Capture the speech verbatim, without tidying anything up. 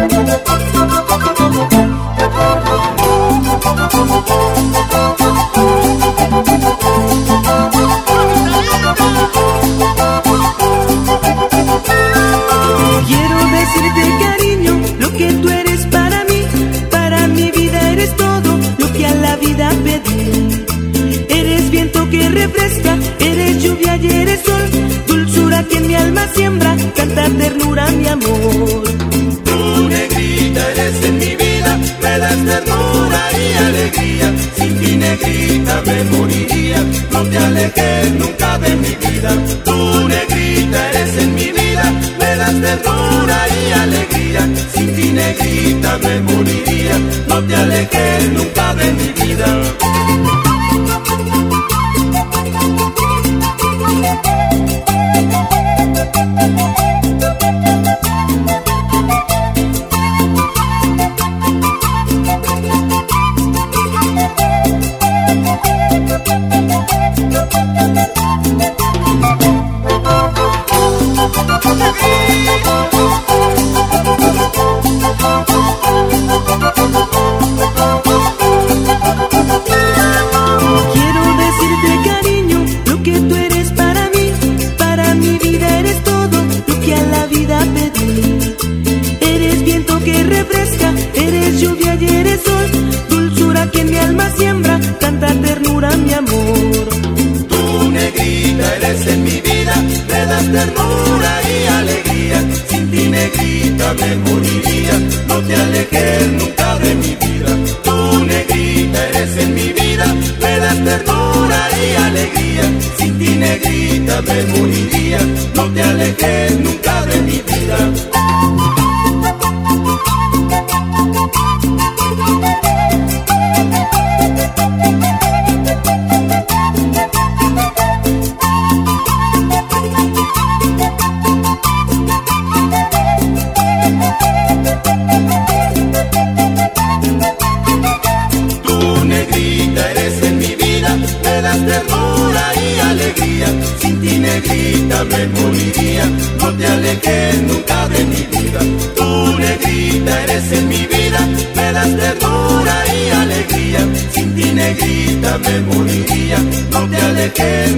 Quiero decirte, cariño, lo que tú eres para mí. Para mi vida eres todo lo que a la vida pedí. Eres viento que refresca, eres lluvia y eres sol, dulzura que en mi alma siembra, canta ternura mi amor. Tú, negrita, eres en mi vida, me das ternura y alegría. Sin ti, negrita, me moriría, no te alejes nunca de mi vida. Tú, negrita, eres en mi vida, me das ternura y alegría. Sin ti, negrita, me moriría, no te alejes nunca de mi vida. Quiero decirte, cariño, lo que tú eres para mí. Para mi vida eres todo lo que a la vida pedí. Eres viento que refresca, eres lluvia y eres sol, dulzura que en mi alma siembra, tanta ternura mi amor. Tú, negrita, eres en mi vida, me das ternura y alegría. Sin ti, negrita, me moriría, no te alejes nunca de mi vida. Tú, negrita, eres en mi vida, me das ternura y alegría. Sin ti, negrita, me moriría, no te alejes nunca de mi vida. Tú, negrita, eres en mi vida, me das ternura y alegría. Sin ti, negrita, me moriría, no te alejes nunca de mi vida. Tú, negrita, eres en mi vida, me das ternura y alegría. Sin ti, negrita, me moriría, no te alejes